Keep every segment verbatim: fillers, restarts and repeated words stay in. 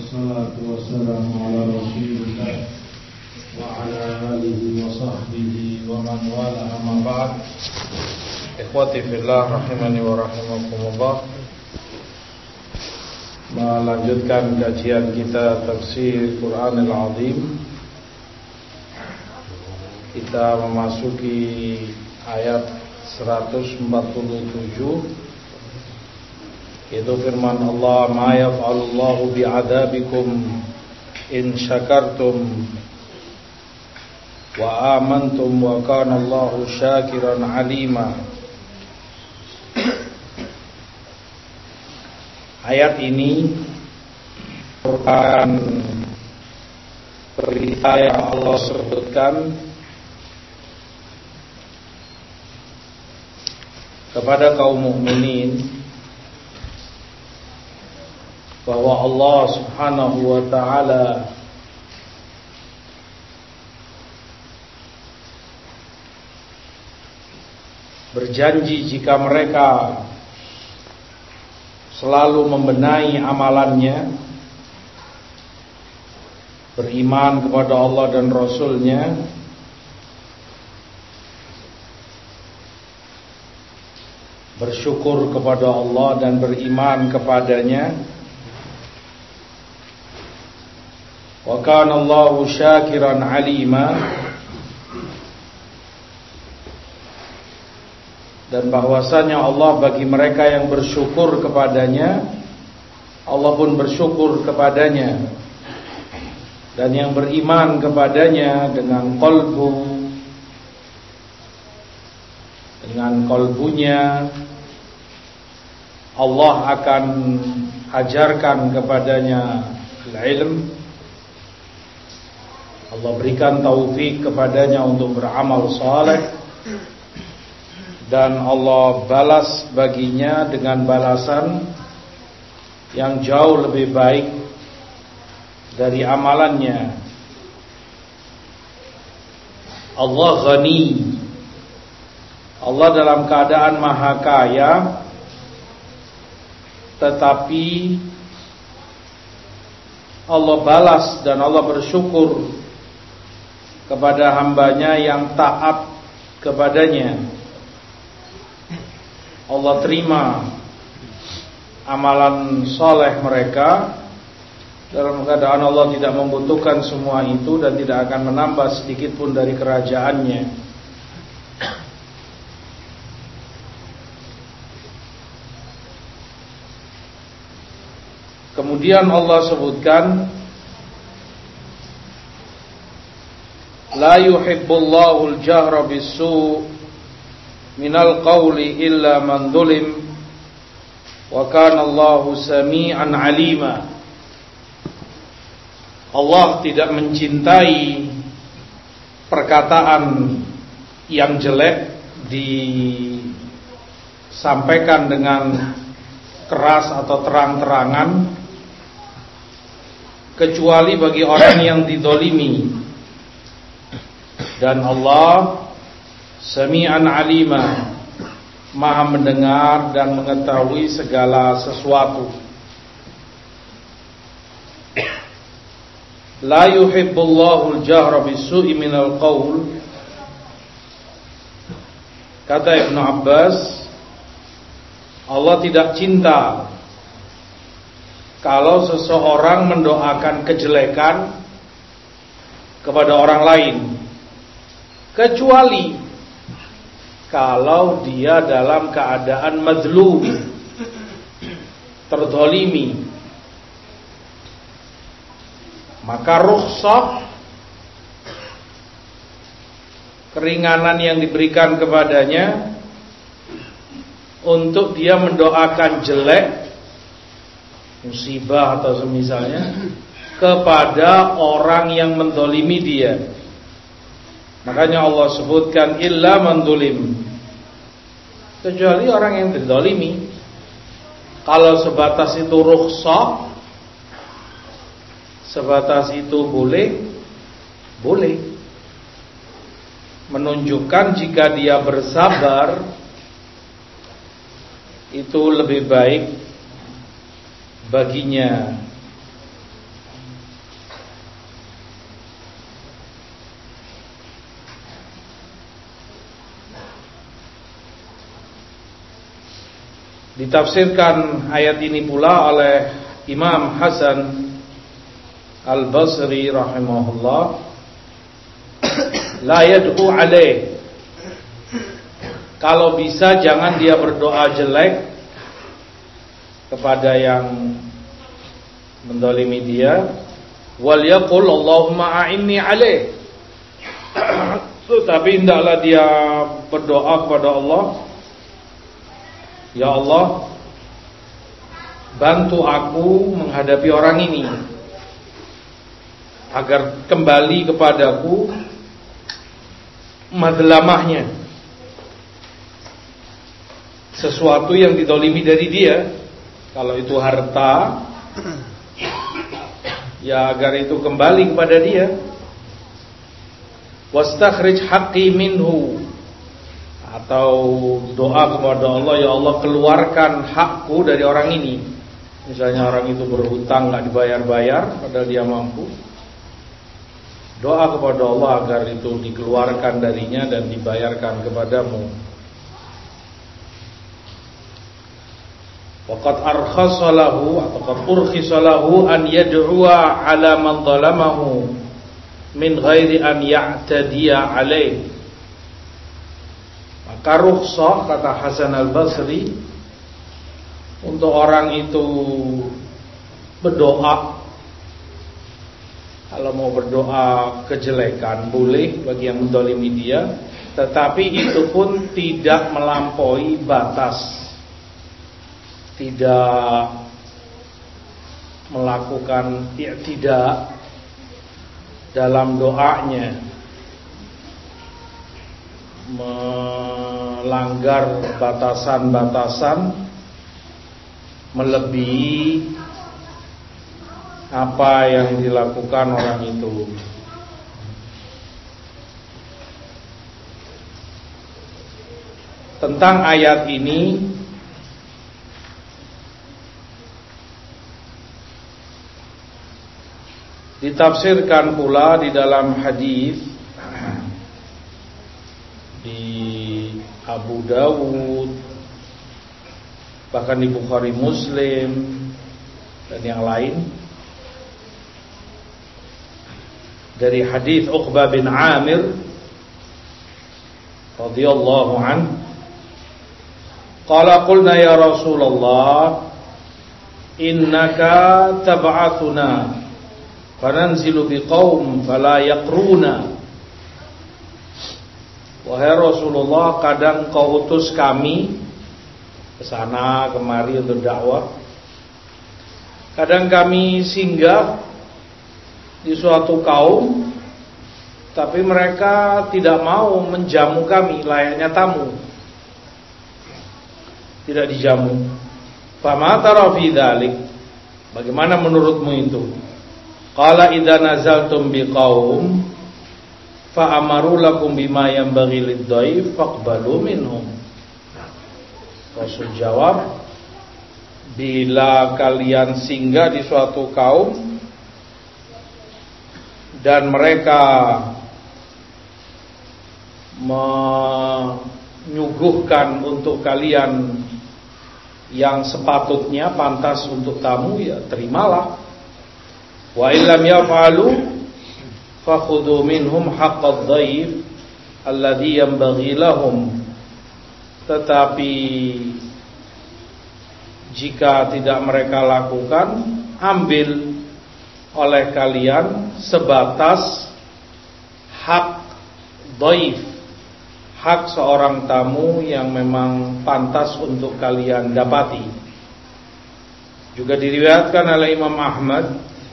Wassalatu wassalamu ala rasulillah wa ala alihi wa sahbihi wa man wala amma ba'd. Ikhwati fillah rahimani wa rahimakumullah. Melanjutkan kajian kita tafsir Quranul Azim. Kita memasuki ayat seratus empat puluh tujuh, yaitu firman Allah, ma yaf'alullahu bi'adabikum in syakartum wa amantum wa kana Allahu syakiran alima. Ayat ini merupakan berita yang Allah sebutkan kepada kaum mukminin bahwa Allah Subhanahu wa ta'ala berjanji jika mereka selalu membenahi amalannya, beriman kepada Allah dan Rasul-Nya, bersyukur kepada Allah dan beriman kepadanya, wa kana Allahu syakiran alima, dan bahwasanya Allah bagi mereka yang bersyukur kepadanya, Allah pun bersyukur kepadanya, dan yang beriman kepadanya dengan qalbu, dengan qalbunya, Allah akan ajarkan kepadanya ilmu, Allah berikan taufik kepadanya untuk beramal saleh, dan Allah balas baginya dengan balasan yang jauh lebih baik dari amalannya. Allah ghani, Allah dalam keadaan maha kaya, tetapi Allah balas dan Allah bersyukur kepada hambanya yang taat kepadanya. Allah terima amalan soleh mereka dalam keadaan Allah tidak membutuhkan semua itu dan tidak akan menambah sedikit pun dari kerajaannya. Kemudian Allah sebutkan, la yuhibbullahu al-jahra bis-su' minal qawli illa man dhulim wa kana Allahu sami'an alima. Allah tidak mencintai perkataan yang jelek disampaikan dengan keras atau terang-terangan, kecuali bagi orang yang dizalimi. Dan Allah Sami'an alima, maha mendengar dan mengetahui segala sesuatu. La yuhibbullahu al-jahra bis-su'i minal qaul. Kata Ibnu Abbas, Allah tidak cinta kalau seseorang mendoakan kejelekan kepada orang lain, kecuali kalau dia dalam keadaan mazlum, terzalimi. Maka rukhsah, keringanan yang diberikan kepadanya untuk dia mendoakan jelek, musibah atau semisalnya, kepada orang yang menzalimi dia. Makanya Allah sebutkan illa man zulim, kecuali orang yang dizalimi. Kalau sebatas itu rukhsah, sebatas itu boleh, boleh. Menunjukkan jika dia bersabar itu lebih baik baginya. Ditafsirkan ayat ini pula oleh Imam Hasan Al-Basri rahimahullah, la yad'u alaih, kalau bisa jangan dia berdoa jelek kepada yang mendolimi dia. Wal yaqul Allahumma a'inni alaih, tetapi hendaklah dia berdoa kepada Allah, ya Allah, bantu aku menghadapi orang ini agar kembali kepadaku madlamahnya, sesuatu yang didolimi dari dia. Kalau itu harta, ya agar itu kembali kepada dia. Wastakhrij haqqi minhu, atau doa kepada Allah, ya Allah keluarkan hakku dari orang ini. Misalnya orang itu berhutang gak dibayar-bayar padahal dia mampu, doa kepada Allah agar itu dikeluarkan darinya dan dibayarkan kepadamu. Waqad arkhasalahu atau qad urkhisalahu an yad'u'a 'ala man zalamahu min ghairi an ya'tadiya 'alaih. Maka rukhsah, kata Hasan Al-Basri, untuk orang itu berdoa. Kalau mau berdoa kejelekan boleh bagi yang mendolimi dia, tetapi itu pun tidak melampaui batas, tidak melakukan i'tida dalam doanya, melanggar batasan-batasan, melebihi apa yang dilakukan orang itu. Tentang ayat ini ditafsirkan pula di dalam hadis di Abu Dawud, bahkan di Bukhari, Muslim dan yang lain, dari hadis Uqbah bin Amir radhiyallahu anhu, qala qulna ya Rasulullah innaka tab'athuna fananzilu biqaum fala yaqruna. Wahai Rasulullah, kadang kau utus kami ke sana kemari untuk dakwah, kadang kami singgah di suatu kaum, tapi mereka tidak mau menjamu kami layaknya tamu, tidak dijamu. Fama tara fi dzalik, bagaimana menurutmu itu? Qala idza nazaltum biqaum fa amaru lakum bima yanbaghi lid-dhaif faqbalu minhum. Rasul jawab, bila kalian singgah di suatu kaum dan mereka menyuguhkan untuk kalian yang sepatutnya pantas untuk tamu, ya terimalah. Wa illam yaf'alu fakhudhu minhum haqqad dhaif alladhi yanbaghi lahum. Tetapi jika tidak mereka lakukan, ambil oleh kalian sebatas hak dhaif, hak seorang tamu yang memang pantas untuk kalian dapati. Juga diriwayatkan oleh Imam Ahmad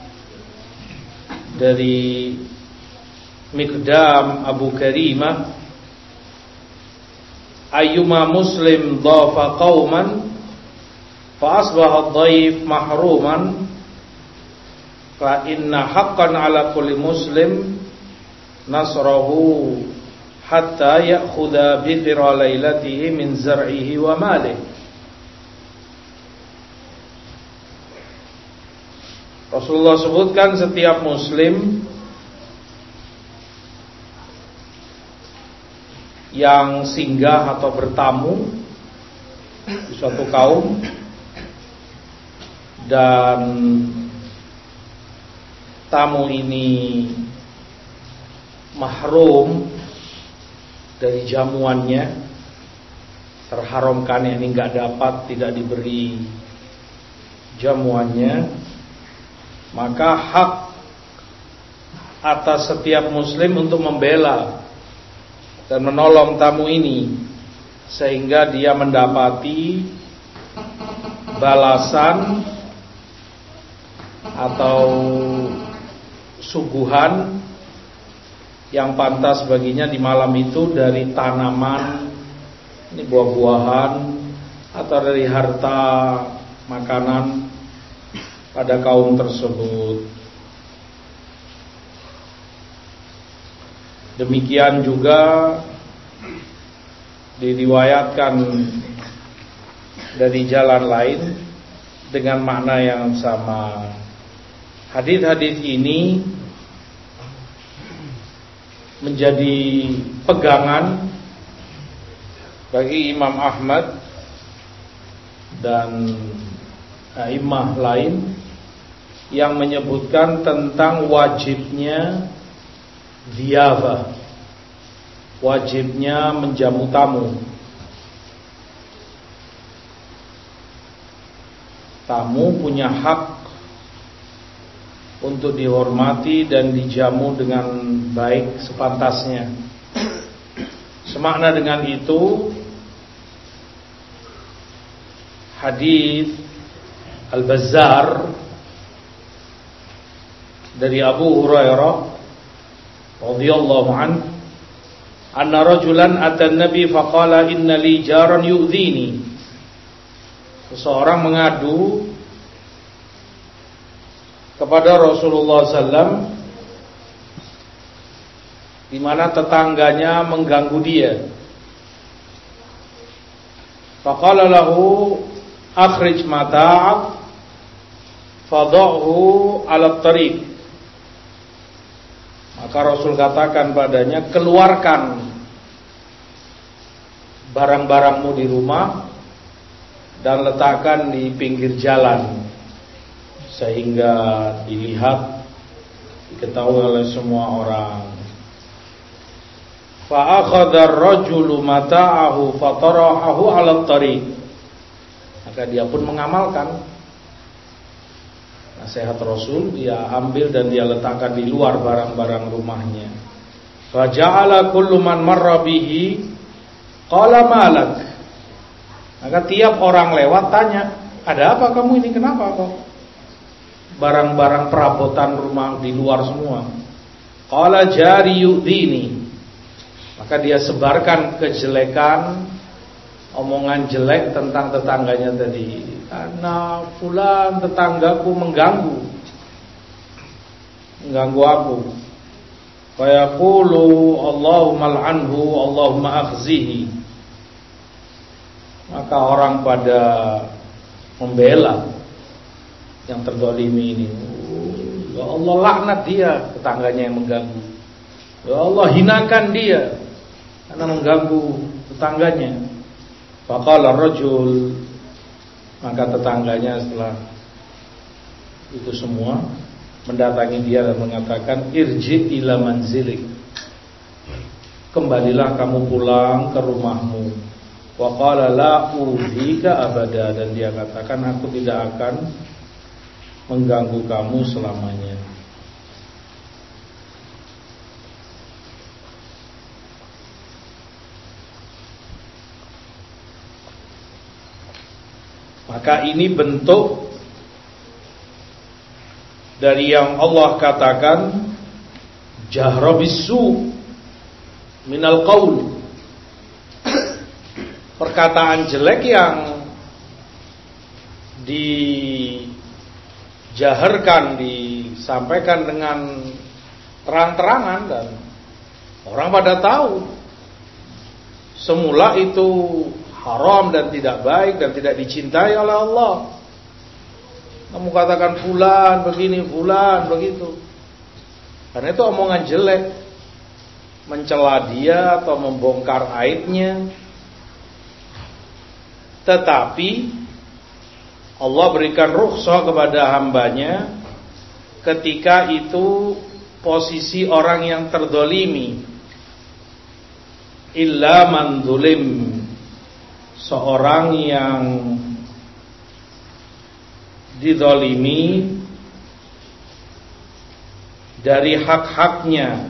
dari Miqdam Abu Karimah, ayyuma muslim dhafa qauman fa asbaha dhaif mahruman fa inna haqqan ala kulli muslim nasrahu hatta ya'khudha bi thira lailatihi min zar'ihi wa malihi. Rasulullah sebutkan setiap muslim yang singgah atau bertamu di suatu kaum, dan tamu ini mahrum dari jamuannya, terharamkan, ini nggak dapat, tidak diberi jamuannya, maka hak atas setiap muslim untuk membela dan menolong tamu ini sehingga dia mendapati balasan atau suguhan yang pantas baginya di malam itu dari tanaman, ini buah-buahan, atau dari harta makanan pada kaum tersebut. Demikian juga diriwayatkan dari jalan lain dengan makna yang sama. Hadis-hadis ini menjadi pegangan bagi Imam Ahmad dan a'immah lain yang menyebutkan tentang wajibnya dhiyafah, wajibnya menjamu tamu. Tamu punya hak untuk dihormati dan dijamu dengan baik sepantasnya. Semakna dengan itu hadis Al-Bazzar dari Abu Hurairah radhiyallahu anhu, anna rajulan atan nabi faqala inna li jaran yu'dhini. Seseorang mengadu kepada Rasulullah sallallahu alaihi wasallam di mana tetangganya mengganggu dia. Faqala lahu akhrij mata'ak fadhahu 'ala at-tariq. Maka Rasul katakan padanya, keluarkan barang-barangmu di rumah dan letakkan di pinggir jalan sehingga dilihat, diketahui oleh semua orang. Fa akhadha ar-rajulu mata'ahu fatarahahu 'ala at-tariq. Maka dia pun mengamalkan nasihat Rasul, dia ambil dan dia letakkan di luar barang-barang rumahnya. Fa ja'ala kullu man marra bihi qala malak. Maka tiap orang lewat tanya, ada apa kamu ini, kenapa kok barang-barang perabotan rumah di luar semua? Qala jari yu'dini. Maka dia sebarkan kejelekan, omongan jelek tentang tetangganya tadi. Karena fulan tetanggaku mengganggu Mengganggu aku. Fa yaqulu Allahumma al'anhu Allahumma akhzihi. Maka orang pada membela yang terzalimi ini. Ya Allah, laknat dia, tetangganya yang mengganggu. Ya Allah, hinakan dia karena mengganggu tetangganya. Faqala ar-rajul. Maka tetangganya setelah itu semua mendatangi dia dan mengatakan, irji ila manzilik, kembalilah kamu pulang ke rumahmu. Wa qala la udhika abada, dan dia katakan, aku tidak akan mengganggu kamu selamanya. Maka ini bentuk dari yang Allah katakan jahra bisu minal qaul, perkataan jelek yang dijaharkan, disampaikan dengan terang-terangan dan orang pada tahu. Semula itu haram dan tidak baik dan tidak dicintai oleh Allah. Kamu katakan fulan begini, fulan begitu. Karena itu omongan jelek, mencela dia atau membongkar aibnya. Tetapi Allah berikan rukhsah kepada hambanya ketika itu posisi orang yang terdolimi. Illa man zulim, seorang yang didolimi dari hak-haknya.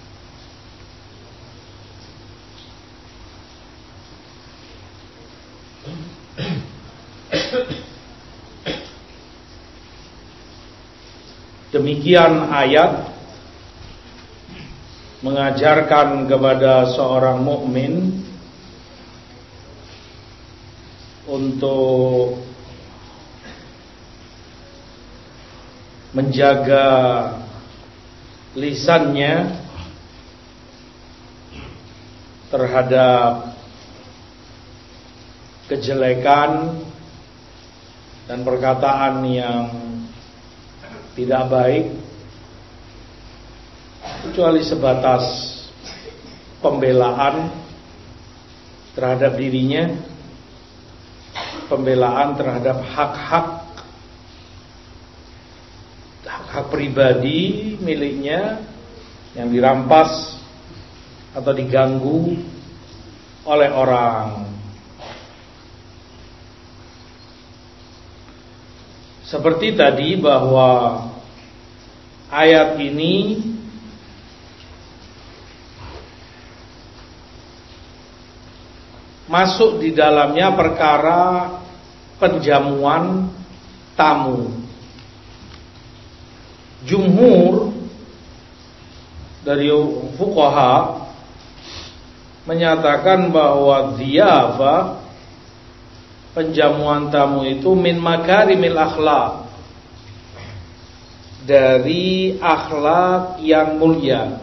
Demikian ayat mengajarkan kepada seorang mukmin untuk menjaga lisannya terhadap kejelekan dan perkataan yang tidak baik, kecuali sebatas pembelaan terhadap dirinya, pembelaan terhadap hak-hak hak pribadi miliknya yang dirampas atau diganggu oleh orang. Seperti tadi bahwa ayat ini masuk di dalamnya perkara penjamuan tamu. Jumhur dari fuqaha menyatakan bahwa dhiyafah, penjamuan tamu itu min makarimil akhlak, dari akhlak yang mulia,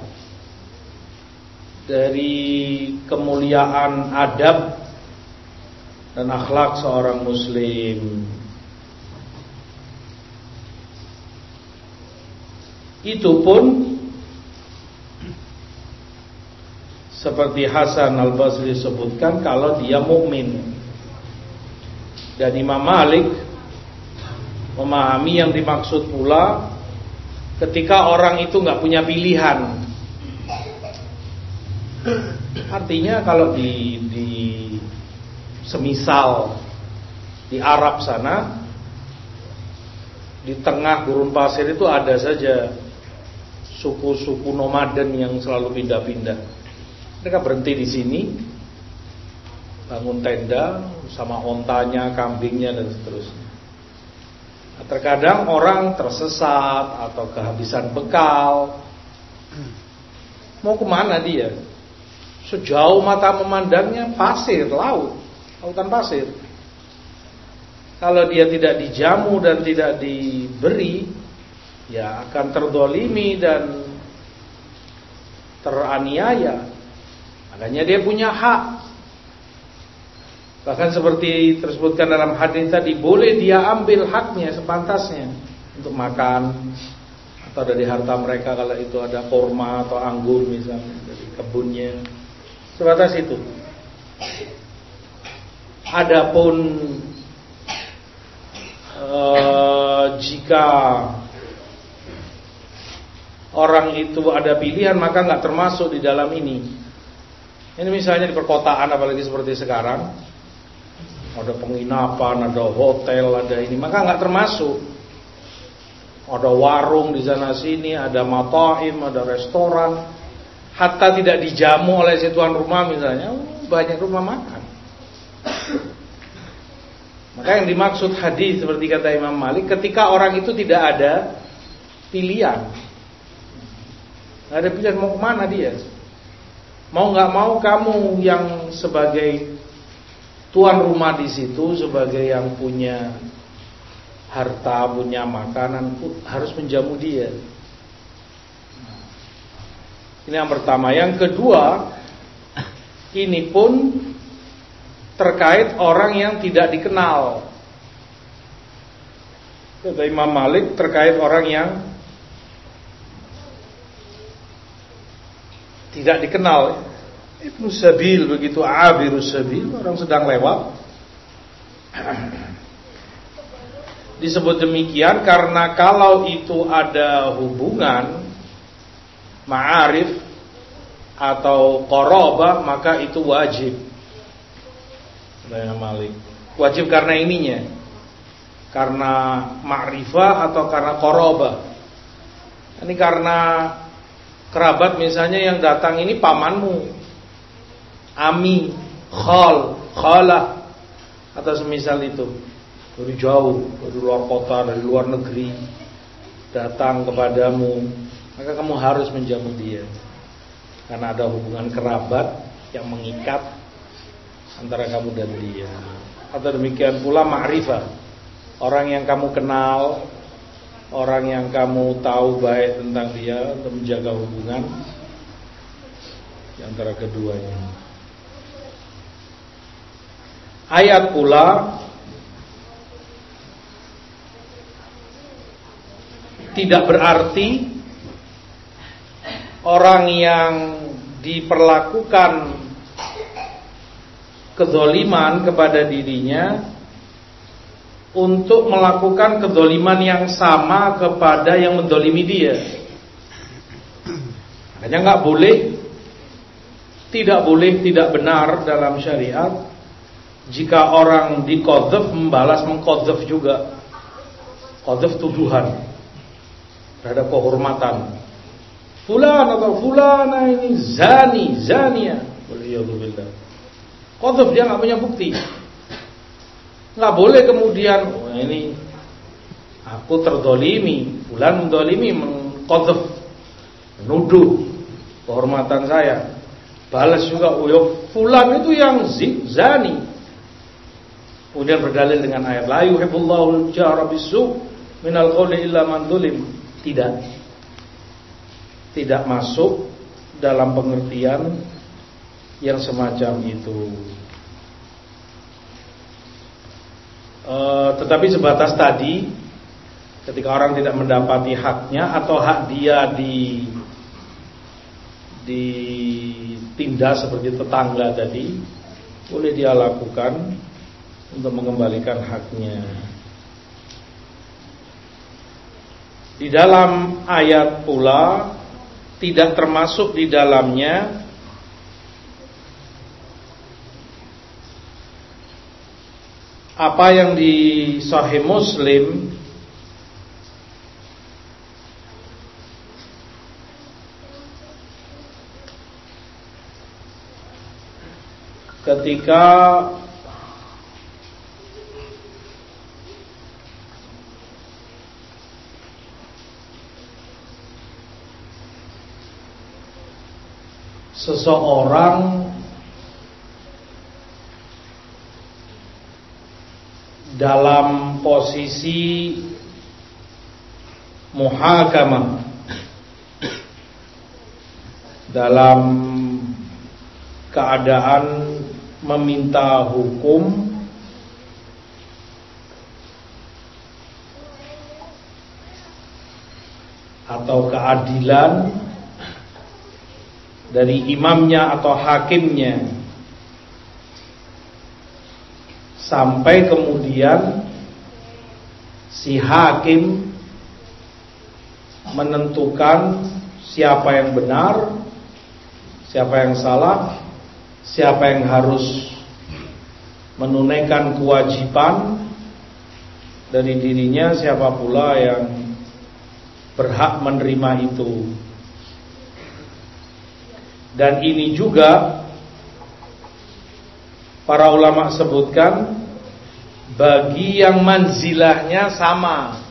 dari kemuliaan adab dan akhlak seorang muslim. Itu pun seperti Hasan al-Basri sebutkan kalau dia mukmin. Dan Imam Malik memahami yang dimaksud pula ketika orang itu nggak punya pilihan. Artinya kalau di, di semisal di Arab sana, di tengah gurun pasir itu ada saja suku-suku nomaden yang selalu pindah-pindah. Mereka berhenti di sini, bangun tenda sama ontanya, kambingnya dan seterusnya. Nah, terkadang orang tersesat atau kehabisan bekal, mau kemana dia? Sejauh mata memandangnya pasir, laut, lautan pasir. Kalau dia tidak dijamu dan tidak diberi, ya akan terdolimi dan teraniaya. Makanya dia punya hak. Bahkan seperti tersebutkan dalam hadis tadi, boleh dia ambil haknya sepantasnya untuk makan atau dari harta mereka kalau itu ada kurma atau anggur misalnya dari kebunnya. Sebatas itu. Adapun eh, jika orang itu ada pilihan maka nggak termasuk di dalam ini. Ini misalnya di perkotaan apalagi seperti sekarang, ada penginapan, ada hotel, ada ini, maka nggak termasuk. Ada warung di sana sini, ada mataim, ada restoran, hatta tidak dijamu oleh si tuan rumah misalnya, banyak rumah makan. Maka yang dimaksud hadis seperti kata Imam Malik, ketika orang itu tidak ada pilihan, nggak ada pilihan mau kemana dia. Mau nggak mau kamu yang sebagai tuan rumah di situ, sebagai yang punya harta, punya makanan, harus menjamu dia. Ini yang pertama. Yang kedua, ini pun terkait orang yang tidak dikenal. Kata Imam Malik terkait orang yang tidak dikenal. Ibnu Sabil begitu, abirus sabil, orang sedang lewat, Disebut demikian karena kalau itu ada hubungan ma'arif atau qarabah, maka itu wajib. Nah, Malik. Wajib karena ininya. Karena ma'rifah atau karena qarabah. Ini karena kerabat misalnya yang datang ini pamanmu, ami, khal, khalah, atau semisal itu. Dari jauh, dari luar kota, dari luar negeri datang kepadamu, maka kamu harus menjamu dia. Karena ada hubungan kerabat yang mengikat antara kamu dan dia. Atau demikian pula ma'rifah, orang yang kamu kenal, orang yang kamu tahu baik tentang dia, untuk menjaga hubungan di antara keduanya. Ayat pula tidak berarti orang yang diperlakukan kedzaliman kepada dirinya untuk melakukan kedzaliman yang sama kepada yang mendolimi dia. Hanya nggak boleh, tidak boleh, tidak benar dalam syariat jika orang diqadzaf membalas mengqadzaf juga. Qadzaf tuduhan terhadap kehormatan. Fulan atau fulana ini zani, zania. Waliyadzubillah. Qadzaf, dia nggak punya bukti. Nggak boleh kemudian, oh ini aku terdolimi, fulan mendolimi, mengqadzaf, menuduh kehormatan saya. Balas juga, oh ya fulan itu yang zani. Kemudian berdalil dengan ayat la yuhibbullahu al-jahra bis-su' minal qawli illa man zulim. Tidak, tidak masuk dalam pengertian yang semacam itu. E, tetapi sebatas tadi, ketika orang tidak mendapati haknya atau hak dia di ditindas seperti tetangga tadi, boleh dia lakukan untuk mengembalikan haknya. Di dalam ayat pula tidak termasuk di dalamnya apa yang di Sahih Muslim ketika seseorang dalam posisi muhakamah, dalam keadaan meminta hukum atau keadilan dari imamnya atau hakimnya, sampai kemudian si hakim menentukan siapa yang benar, siapa yang salah, siapa yang harus menunaikan kewajiban dari dirinya, siapa pula yang berhak menerima itu. Dan ini juga para ulama sebutkan bagi yang manzilahnya sama,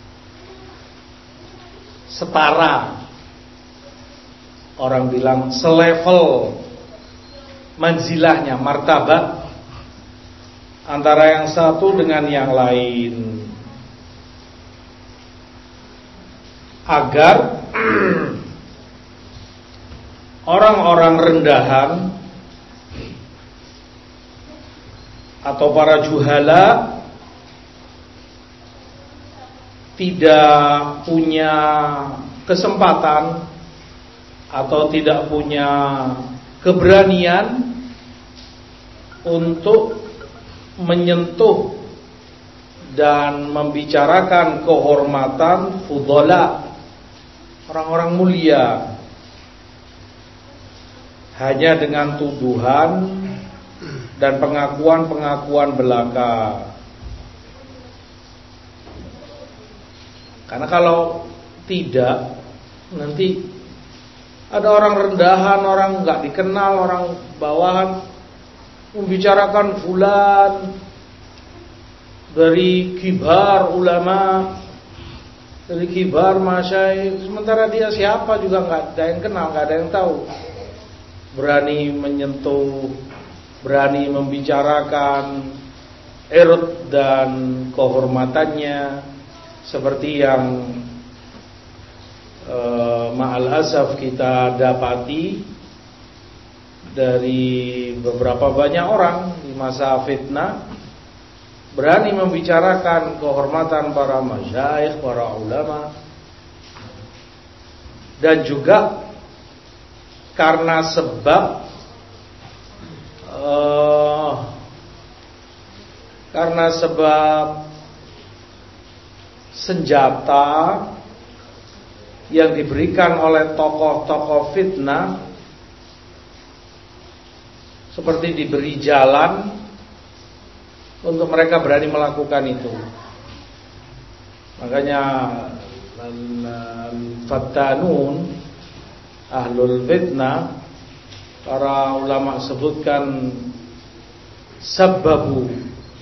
setara. Orang bilang selevel manzilahnya, martabat antara yang satu dengan yang lain, agar orang-orang rendahan atau para juhala tidak punya kesempatan atau tidak punya keberanian untuk menyentuh dan membicarakan kehormatan fudhala, orang-orang mulia, hanya dengan tuduhan dan pengakuan-pengakuan belaka. Karena kalau tidak, nanti ada orang rendahan, orang nggak dikenal, orang bawahan membicarakan fulan dari kibar ulama, dari kibar masyayikh, sementara dia siapa juga nggak ada yang kenal, nggak ada yang tahu. Berani menyentuh, berani membicarakan ird dan kehormatannya, seperti yang e, ma'al asaf kita dapati dari beberapa banyak orang di masa fitnah, berani membicarakan kehormatan para masyayikh, para ulama. Dan juga karena sebab uh, karena sebab senjata yang diberikan oleh tokoh-tokoh fitnah, seperti diberi jalan untuk mereka berani melakukan itu. Makanya fattanun, ahlul fitnah, para ulama sebutkan sababu,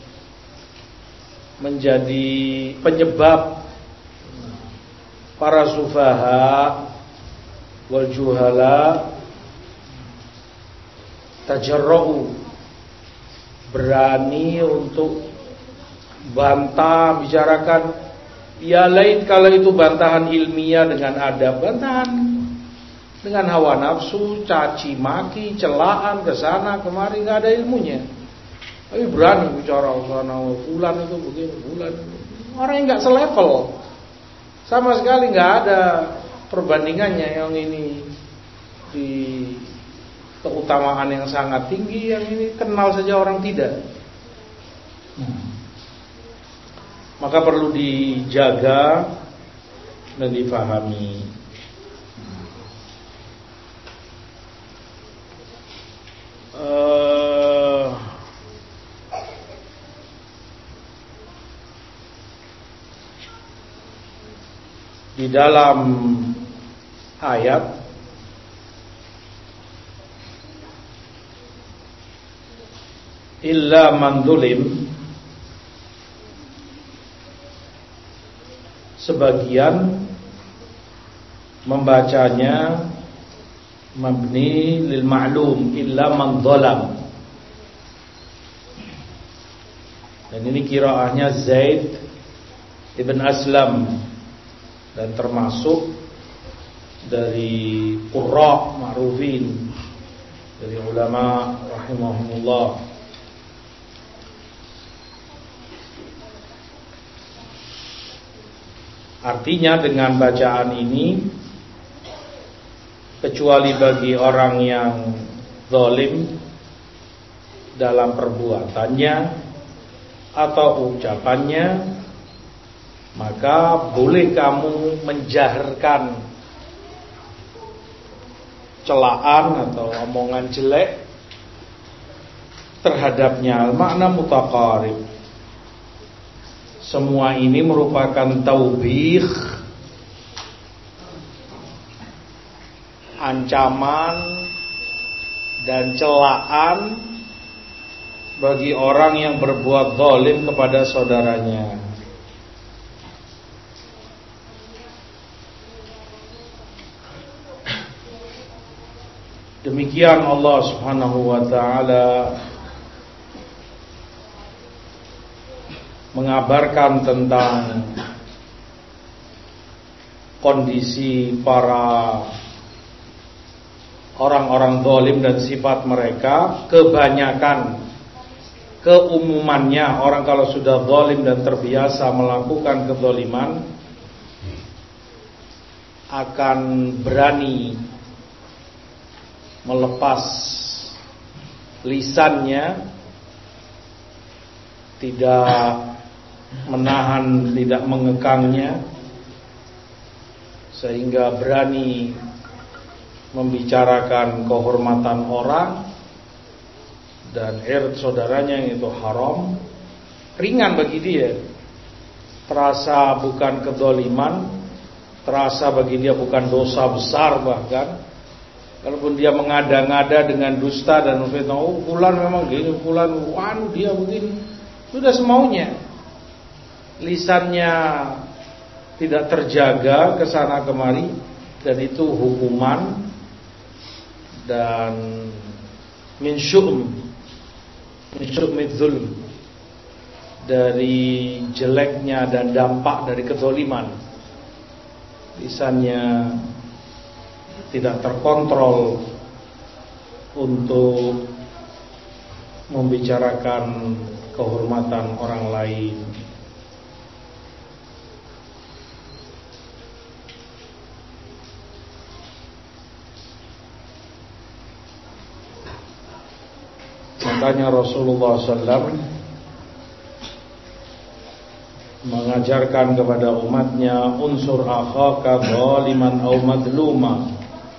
menjadi penyebab para sufaha wal juhala tajarra'u, berani untuk bantah, bicarakan. Ya lain kalau itu bantahan ilmiah dengan adab, bantahan dengan hawa nafsu, caci maki, celaan kesana kemari, nggak ada ilmunya. Tapi berani bicara sana, fulan itu begini, fulan itu. Orang yang nggak selevel, sama sekali nggak ada perbandingannya. Yang ini di keutamaan yang sangat tinggi, yang ini kenal saja orang tidak. Maka perlu dijaga dan difahami. Uh, di dalam ayat illa man zulim, sebagian membacanya mabni lil ma'lum, illa man zalam. Dan ini qiraahnya Zaid ibn Aslam, dan termasuk dari qurra ma'rufin, dari ulama rahimahumullah. Artinya dengan bacaan ini, kecuali bagi orang yang zalim dalam perbuatannya atau ucapannya, maka boleh kamu menjaharkan celaan atau omongan jelek terhadapnya. Al-makna mutaqarib. Semua ini merupakan taubih, ancaman dan celaan bagi orang yang berbuat zalim kepada saudaranya. Demikian Allah Subhanahu wa ta'ala mengabarkan tentang kondisi para orang-orang zalim dan sifat mereka. Kebanyakan, keumumannya, orang kalau sudah zalim dan terbiasa melakukan kezaliman akan berani melepas lisannya tidak menahan, tidak mengekangnya, sehingga berani membicarakan kehormatan orang dan ird saudaranya yang itu haram, ringan bagi dia. Terasa bukan kedoliman, terasa bagi dia bukan dosa besar. Bahkan kalaupun dia mengada-ngada dengan dusta dan memfitnah, oh fulan memang gini, fulan wanu dia begini, sudah semaunya. Lisannya tidak terjaga kesana kemari, dan itu hukuman dan min syu'm min syu'mid zulm, dari jeleknya dan dampak dari kezaliman. Lisannya tidak terkontrol untuk membicarakan kehormatan orang lain. Makanya Rasulullah sallallahu alaihi wasallam mengajarkan kepada umatnya, unsur akhaka zaliman aw madluma,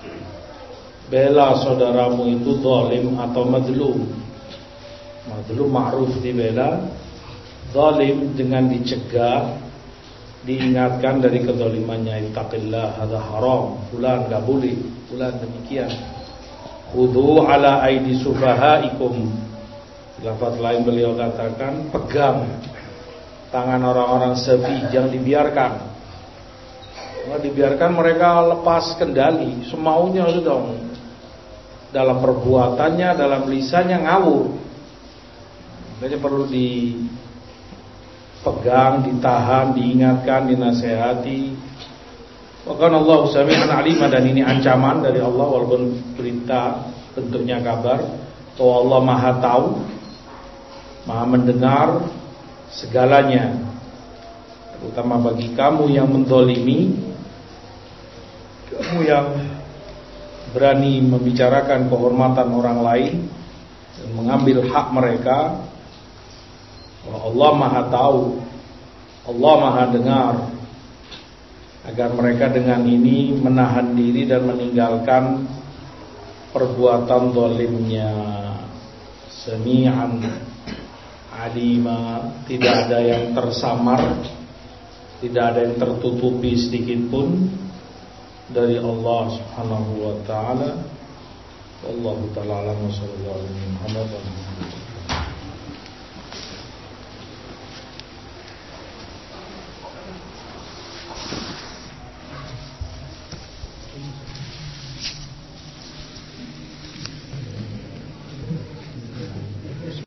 bela saudaramu itu zalim atau madlum. Madlum ma'ruf dibela, zalim dengan dicegah, diingatkan dari kezalimannya. Ittaqillah, hadza haram, fulan enggak boleh, fulan demikian. Khudhu ala aidi sufahaikum. Lafaz lain beliau katakan, pegang tangan orang-orang sefi, jangan dibiarkan. Kalau dibiarkan mereka lepas kendali, semaunya sudah, dalam perbuatannya, dalam lisannya ngawur. Jadi perlu dipegang, ditahan, diingatkan, dinasehati. Bahkan Allah sami'an alim, dan ini ancaman dari Allah, walaupun berita bentuknya kabar, bahwa Allah Maha tahu, Maha mendengar segalanya, terutama bagi kamu yang menzalimi, kamu yang berani membicarakan kehormatan orang lain dan mengambil hak mereka. Allah Maha tahu, Allah Maha dengar, agar mereka dengan ini menahan diri dan meninggalkan perbuatan zalimnya. Sami'an alima, tidak ada yang tersamar, tidak ada yang tertutupi sedikit pun dari Allah Subhanahu wa taala. Wallahu taala a'lam. Sallallahu alaihi wa sallam.